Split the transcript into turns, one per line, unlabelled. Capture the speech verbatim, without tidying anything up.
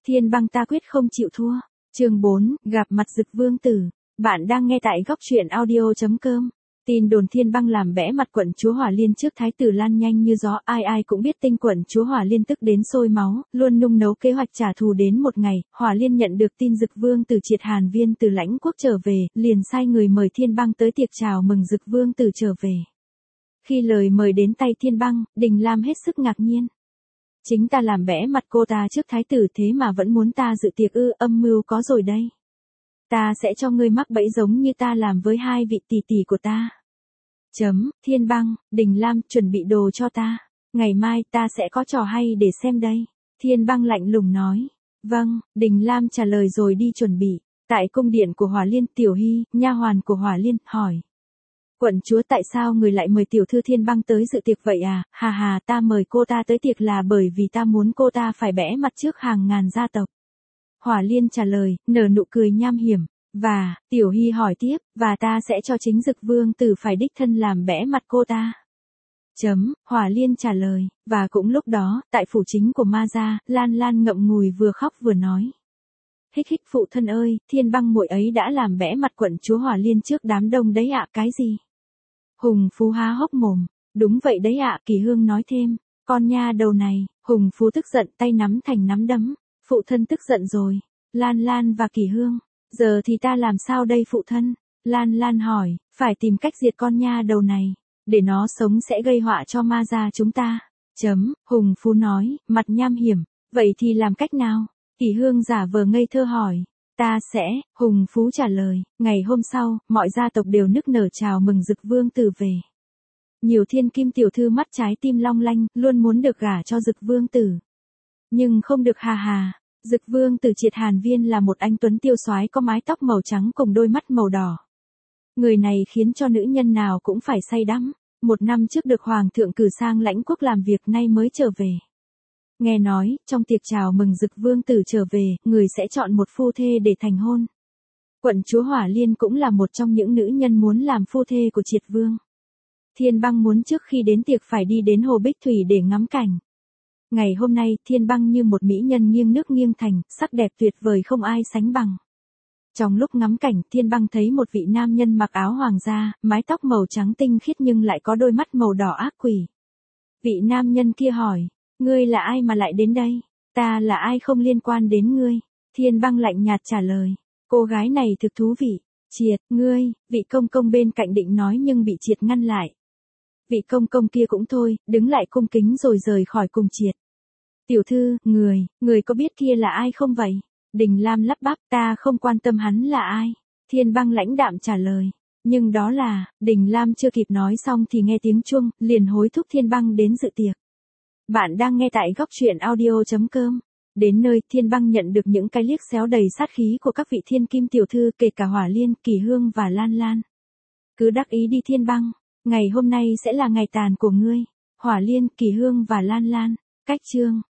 Thiên Băng ta quyết không chịu thua. Chương bốn, gặp mặt Dực Vương tử. Bạn đang nghe tại góc truyện audio chấm com. Tin đồn Thiên Băng làm bẽ mặt quận chúa Hỏa Liên trước thái tử lan nhanh như gió, ai ai cũng biết tinh quận chúa Hỏa Liên tức đến sôi máu, luôn nung nấu kế hoạch trả thù. Đến một ngày, Hỏa Liên nhận được tin Dực Vương tử triệt Hàn Viên từ lãnh quốc trở về, liền sai người mời Thiên Băng tới tiệc chào mừng Dực Vương tử trở về. Khi lời mời đến tay Thiên Băng, Đình Lam hết sức ngạc nhiên. Chính ta làm bẽ mặt cô ta trước thái tử thế mà vẫn muốn ta dự tiệc ư? Âm mưu có rồi đây. Ta sẽ cho ngươi mắc bẫy giống như ta làm với hai vị tỷ tỷ của ta. Chấm, Thiên Băng, Đình Lam, chuẩn bị đồ cho ta. Ngày mai ta sẽ có trò hay để xem đây. Thiên Băng lạnh lùng nói. Vâng, Đình Lam trả lời rồi đi chuẩn bị. Tại cung điện của Hỏa Liên, Tiểu Hy, nha hoàn của Hỏa Liên, hỏi. Quận chúa, tại sao người lại mời tiểu thư Thiên Băng tới dự tiệc vậy à? Hà hà, ta mời cô ta tới tiệc là bởi vì ta muốn cô ta phải bẽ mặt trước hàng ngàn gia tộc. Hỏa Liên trả lời, nở nụ cười nham hiểm. Và, Tiểu Hy hỏi tiếp, và ta sẽ cho chính Dực Vương tử phải đích thân làm bẽ mặt cô ta. Chấm, Hỏa Liên trả lời, và cũng lúc đó, tại phủ chính của Ma gia, Lan Lan ngậm ngùi vừa khóc vừa nói. Hích hích, phụ thân ơi, Thiên Băng muội ấy đã làm bẽ mặt quận chúa Hỏa Liên trước đám đông đấy ạ. Cái gì? Hùng Phú há hốc mồm. Đúng vậy đấy ạ, Kỳ Hương nói thêm. Con nha đầu này. Hùng Phú tức giận, tay nắm thành nắm đấm. Phụ thân tức giận rồi. Lan Lan và Kỳ Hương. Giờ thì ta làm sao đây phụ thân? Lan Lan hỏi, phải tìm cách diệt con nha đầu này. Để nó sống sẽ gây họa cho Ma gia chúng ta. Chấm, Hùng Phú nói, mặt nham hiểm. Vậy thì làm cách nào? Kỳ Hương giả vờ ngây thơ hỏi. Ta sẽ, Hùng Phú trả lời. Ngày hôm sau, mọi gia tộc đều nức nở chào mừng Dực Vương tử về. Nhiều thiên kim tiểu thư mắt trái tim long lanh, luôn muốn được gả cho Dực Vương tử. Nhưng không được, hà hà. Dực Vương tử triệt Hàn Viên là một anh tuấn tiêu soái có mái tóc màu trắng cùng đôi mắt màu đỏ. Người này khiến cho nữ nhân nào cũng phải say đắm. Một năm trước được Hoàng thượng cử sang lãnh quốc làm việc, nay mới trở về. Nghe nói, trong tiệc chào mừng Dực Vương tử trở về, người sẽ chọn một phu thê để thành hôn. Quận chúa Hỏa Liên cũng là một trong những nữ nhân muốn làm phu thê của Triệt Vương. Thiên Băng muốn trước khi đến tiệc phải đi đến Hồ Bích Thủy để ngắm cảnh. Ngày hôm nay, Thiên Băng như một mỹ nhân nghiêng nước nghiêng thành, sắc đẹp tuyệt vời không ai sánh bằng. Trong lúc ngắm cảnh, Thiên Băng thấy một vị nam nhân mặc áo hoàng gia, mái tóc màu trắng tinh khiết nhưng lại có đôi mắt màu đỏ ác quỷ. Vị nam nhân kia hỏi. Ngươi là ai mà lại đến đây? Ta là ai không liên quan đến ngươi. Thiên Băng lạnh nhạt trả lời. Cô gái này thực thú vị. Triệt, ngươi, vị công công bên cạnh định nói nhưng bị Triệt ngăn lại. Vị công công kia cũng thôi, đứng lại cung kính rồi rời khỏi cùng Triệt. Tiểu thư, người, người có biết kia là ai không vậy? Đình Lam lắp bắp, ta không quan tâm hắn là ai. Thiên Băng lãnh đạm trả lời. Nhưng đó là, Đình Lam chưa kịp nói xong thì nghe tiếng chuông, liền hối thúc Thiên Băng đến dự tiệc. Bạn đang nghe tại góc truyện audio chấm com. Đến nơi, Thiên Băng nhận được những cái liếc xéo đầy sát khí của các vị thiên kim tiểu thư, kể cả Hỏa Liên, Kỳ Hương và Lan Lan. Cứ đắc ý đi Thiên Băng, ngày hôm nay sẽ là ngày tàn của ngươi. Hỏa Liên, Kỳ Hương và Lan Lan. Cách chương.